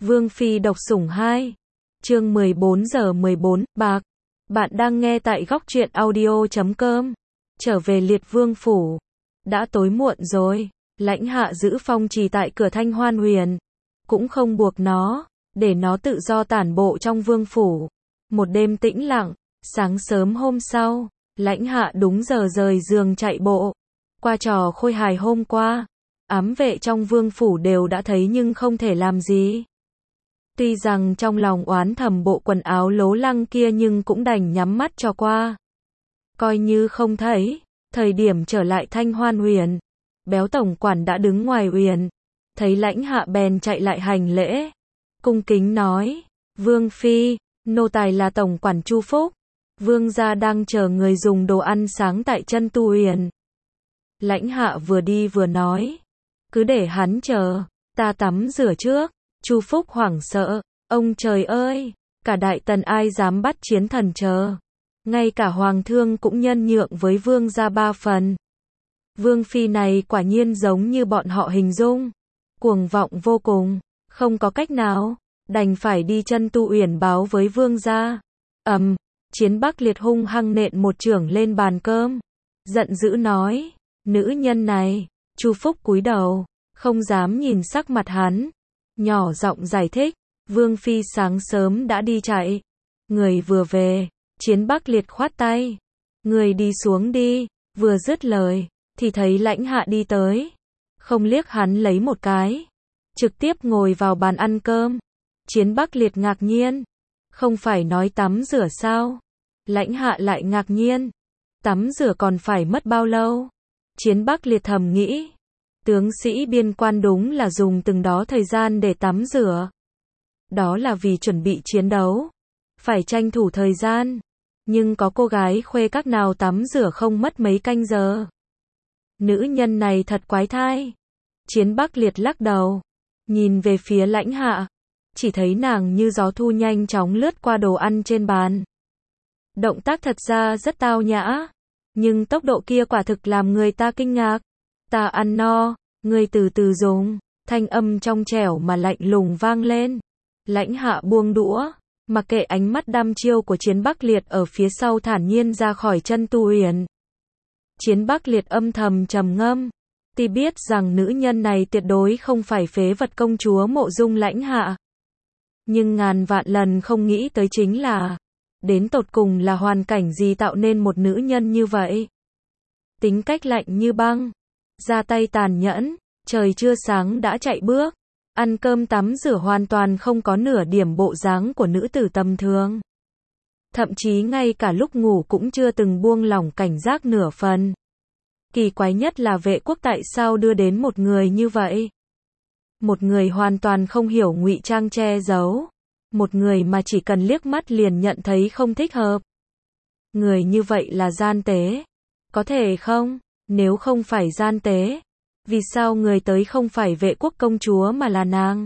Vương Phi độc sủng 2. Chương 14 giờ 14, bạc. Bạn đang nghe tại góc truyện audio.com. Trở về Liệt Vương phủ. Đã tối muộn rồi. Lãnh Hạ giữ phong trì tại cửa Thanh Hoan Huyền. Cũng không buộc nó, để nó tự do tản bộ trong vương phủ. Một đêm tĩnh lặng, sáng sớm hôm sau, Lãnh Hạ đúng giờ rời giường chạy bộ. Qua trò khôi hài hôm qua, ám vệ trong vương phủ đều đã thấy nhưng không thể làm gì. Tuy rằng trong lòng oán thầm bộ quần áo lố lăng kia nhưng cũng đành nhắm mắt cho qua. Coi như không thấy. Thời điểm trở lại Thanh Hoan Huyền, Béo tổng quản đã đứng ngoài huyền. Thấy Lãnh Hạ bèn chạy lại hành lễ. Cung kính nói, Vương Phi, nô tài là tổng quản Chu Phúc. Vương gia đang chờ người dùng đồ ăn sáng tại chân tu huyền. Lãnh Hạ vừa đi vừa nói, cứ để hắn chờ, ta tắm rửa trước. Chu Phúc hoảng sợ, ông trời ơi, cả đại tần ai dám bắt chiến thần chờ. Ngay cả hoàng thương cũng nhân nhượng với vương gia 3 phần. Vương Phi này quả nhiên giống như bọn họ hình dung. Cuồng vọng vô cùng, không có cách nào, đành phải đi chân tu uyển báo với vương gia. Chiến Bắc Liệt hung hăng nện một chưởng lên bàn cơm. Giận dữ nói, nữ nhân này. Chu Phúc cúi đầu, không dám nhìn sắc mặt hắn. Nhỏ giọng giải thích, Vương Phi sáng sớm đã đi chạy. Người vừa về, Chiến Bắc Liệt khoát tay. Người đi xuống đi, vừa dứt lời, thì thấy Lãnh Hạ đi tới. Không liếc hắn lấy một cái. Trực tiếp ngồi vào bàn ăn cơm. Chiến Bắc Liệt ngạc nhiên. Không phải nói tắm rửa sao? Lãnh Hạ lại ngạc nhiên. Tắm rửa còn phải mất bao lâu? Chiến Bắc Liệt thầm nghĩ. Tướng sĩ biên quan đúng là dùng từng đó thời gian để tắm rửa. Đó là vì chuẩn bị chiến đấu. Phải tranh thủ thời gian. Nhưng có cô gái khuê các nào tắm rửa không mất mấy canh giờ. Nữ nhân này thật quái thai. Chiến Bắc Liệt lắc đầu. Nhìn về phía Lãnh Hạ. Chỉ thấy nàng như gió thu nhanh chóng lướt qua đồ ăn trên bàn. Động tác thật ra rất tao nhã. Nhưng tốc độ kia quả thực làm người ta kinh ngạc. Ta ăn no, ngươi từ từ dùng. Thanh âm trong trẻo mà lạnh lùng vang lên. Lãnh Hạ buông đũa, mặc kệ ánh mắt đăm chiêu của Chiến Bắc Liệt ở phía sau thản nhiên ra khỏi chân tu huyền. Chiến Bắc Liệt âm thầm trầm ngâm. Ti biết rằng nữ nhân này tuyệt đối không phải phế vật công chúa Mộ Dung Lãnh Hạ. Nhưng ngàn vạn lần không nghĩ tới chính là, đến tột cùng là hoàn cảnh gì tạo nên một nữ nhân như vậy. Tính cách lạnh như băng, ra tay tàn nhẫn, trời chưa sáng đã chạy bước, ăn cơm tắm rửa hoàn toàn không có nửa điểm bộ dáng của nữ tử tầm thường. Thậm chí ngay cả lúc ngủ cũng chưa từng buông lỏng cảnh giác nửa phần. Kỳ quái nhất là vệ quốc tại sao đưa đến một người như vậy. Một người hoàn toàn không hiểu ngụy trang che giấu. Một người mà chỉ cần liếc mắt liền nhận thấy không thích hợp. Người như vậy là gian tế. Có thể không? Nếu không phải gian tế, vì sao người tới không phải vệ quốc công chúa mà là nàng?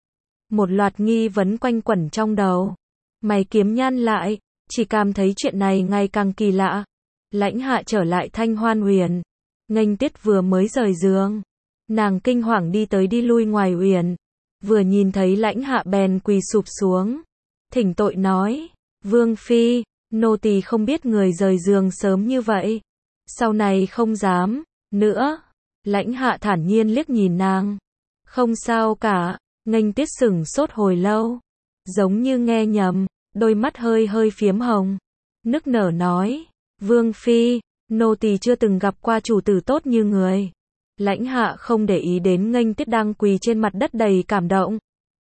Một loạt nghi vấn quanh quẩn trong đầu. Mày kiếm nhăn lại, chỉ cảm thấy chuyện này ngày càng kỳ lạ. Lãnh Hạ trở lại Thanh Hoan Huyền. Nghênh Tiết vừa mới rời giường. Nàng kinh hoàng đi tới đi lui ngoài huyền. Vừa nhìn thấy Lãnh Hạ bèn quỳ sụp xuống. Thỉnh tội nói, Vương Phi, nô tỳ không biết người rời giường sớm như vậy. Sau này không dám, nữa. Lãnh Hạ thản nhiên liếc nhìn nàng. Không sao cả, Nghênh Tiết sửng sốt hồi lâu. Giống như nghe nhầm, đôi mắt hơi hơi phiếm hồng. Nức nở nói, Vương Phi, nô tỳ chưa từng gặp qua chủ tử tốt như người. Lãnh Hạ không để ý đến Nghênh Tiết đang quỳ trên mặt đất đầy cảm động.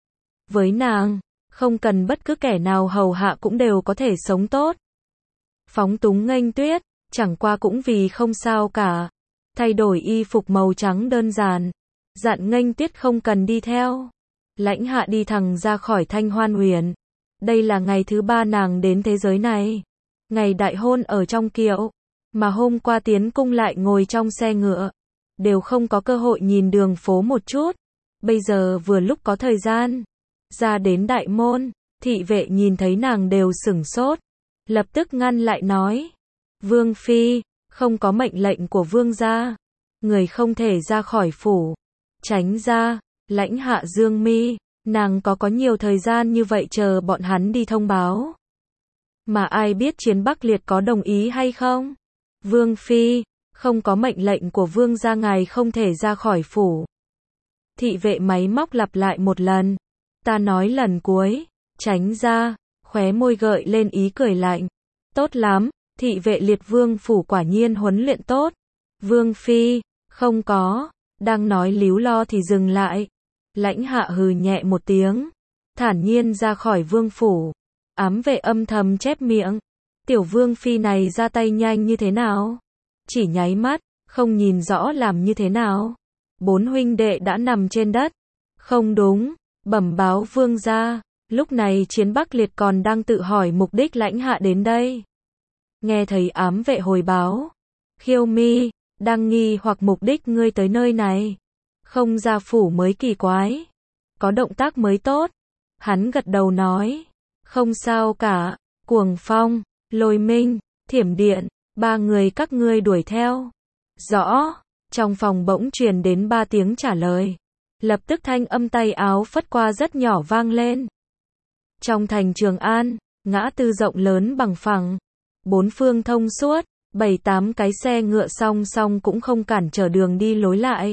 Với nàng, không cần bất cứ kẻ nào hầu hạ cũng đều có thể sống tốt. Phóng túng Nghênh Tuyết, chẳng qua cũng vì không sao cả. Thay đổi y phục màu trắng đơn giản. Dặn Nghênh Tuyết không cần đi theo. Lãnh Hạ đi thẳng ra khỏi Thanh Hoan Huyền. Đây là ngày thứ 3 nàng đến thế giới này. Ngày đại hôn ở trong kiệu. Mà hôm qua tiến cung lại ngồi trong xe ngựa. Đều không có cơ hội nhìn đường phố một chút. Bây giờ vừa lúc có thời gian. Ra đến đại môn, thị vệ nhìn thấy nàng đều sửng sốt. Lập tức ngăn lại nói. Vương Phi, không có mệnh lệnh của vương gia. Người không thể ra khỏi phủ. Tránh ra. Lãnh Hạ dương mi. Nàng có nhiều thời gian như vậy chờ bọn hắn đi thông báo. Mà ai biết Chiến Bắc Liệt có đồng ý hay không? Vương Phi, không có mệnh lệnh của vương gia ngài không thể ra khỏi phủ. Thị vệ máy móc lặp lại một lần. Ta nói lần cuối, tránh ra, khóe môi gợi lên ý cười lạnh. Tốt lắm, thị vệ Liệt Vương phủ quả nhiên huấn luyện tốt. Vương Phi, không có, đang nói líu lo thì dừng lại. Lãnh Hạ hừ nhẹ một tiếng, thản nhiên ra khỏi vương phủ. Ám vệ âm thầm chép miệng. Tiểu Vương Phi này ra tay nhanh như thế nào? Chỉ nháy mắt, không nhìn rõ làm như thế nào. 4 huynh đệ đã nằm trên đất. Không đúng, bẩm báo vương gia. Lúc này Chiến Bắc Liệt còn đang tự hỏi mục đích Lãnh Hạ đến đây. Nghe thấy ám vệ hồi báo. Khiêu Mi, đang nghi hoặc mục đích ngươi tới nơi này. Không ra phủ mới kỳ quái. Có động tác mới tốt. Hắn gật đầu nói. Không sao cả, Cuồng Phong, Lôi Minh, Thiểm Điện, 3 người các ngươi đuổi theo. Rõ, trong phòng bỗng truyền đến 3 tiếng trả lời. Lập tức thanh âm tay áo phất qua rất nhỏ vang lên. Trong thành Trường An, ngã tư rộng lớn bằng phẳng. 4 phương thông suốt, 7-8 cái xe ngựa song song cũng không cản trở đường đi lối lại.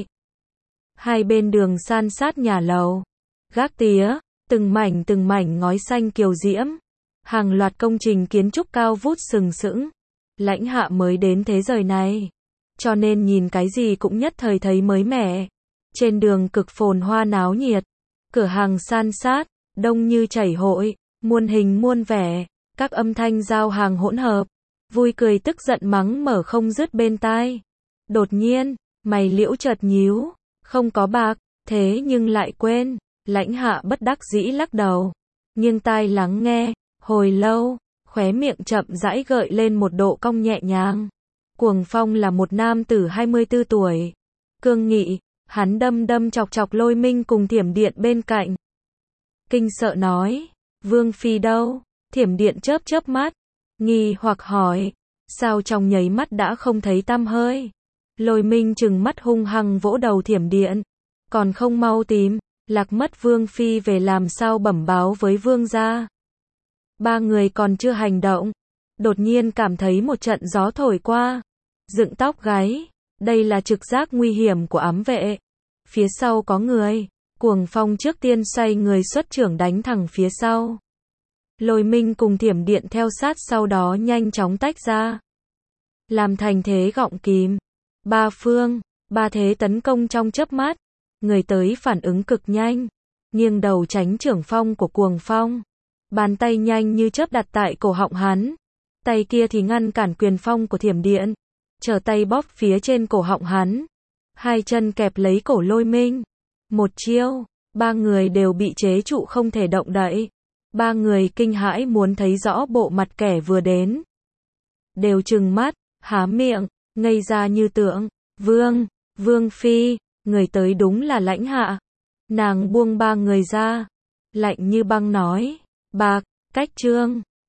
Hai bên đường san sát nhà lầu, gác tía, từng mảnh ngói xanh kiều diễm. Hàng loạt công trình kiến trúc cao vút sừng sững. Lãnh Hạ mới đến thế giới này, cho nên nhìn cái gì cũng nhất thời thấy mới mẻ. Trên đường cực phồn hoa náo nhiệt, cửa hàng san sát, đông như chảy hội, muôn hình muôn vẻ, các âm thanh giao hàng hỗn hợp, vui cười tức giận mắng mở không dứt bên tai. Đột nhiên, mày liễu chợt nhíu, không có bạc, thế nhưng lại quên. Lãnh Hạ bất đắc dĩ lắc đầu, nghiêng tai lắng nghe, hồi lâu, khóe miệng chậm rãi gợi lên một độ cong nhẹ nhàng. Cuồng Phong là một nam tử 24 tuổi, cương nghị, hắn đâm chọc Lôi Minh cùng Thiểm Điện bên cạnh. Kinh sợ nói, Vương Phi đâu? Thiểm Điện chớp mắt, nghi hoặc hỏi, sao trong nháy mắt đã không thấy tăm hơi? Lôi Minh trừng mắt hung hăng vỗ đầu Thiểm Điện, còn không mau tìm, lạc mất Vương Phi về làm sao bẩm báo với vương gia. 3 người còn chưa hành động, đột nhiên cảm thấy một trận gió thổi qua, dựng tóc gáy, đây là trực giác nguy hiểm của ám vệ. Phía sau có người, Cuồng Phong trước tiên xoay người xuất chưởng đánh thẳng phía sau. Lôi Minh cùng Thiểm Điện theo sát sau đó nhanh chóng tách ra, làm thành thế gọng kìm. 3 phương, 3 thế tấn công trong chớp mắt. Người tới phản ứng cực nhanh, nghiêng đầu tránh chưởng phong của Cuồng Phong. Bàn tay nhanh như chớp đặt tại cổ họng hắn. Tay kia thì ngăn cản quyền phong của Thiểm Điện, trở tay bóp phía trên cổ họng hắn. 2 chân kẹp lấy cổ Lôi Minh. Một chiêu, 3 người đều bị chế trụ không thể động đậy. 3 người kinh hãi muốn thấy rõ bộ mặt kẻ vừa đến. Đều trừng mắt, há miệng, ngây ra như tượng. Vương Phi, người tới đúng là Lãnh Hạ. Nàng buông 3 người ra, lạnh như băng nói, bạc, cách trương.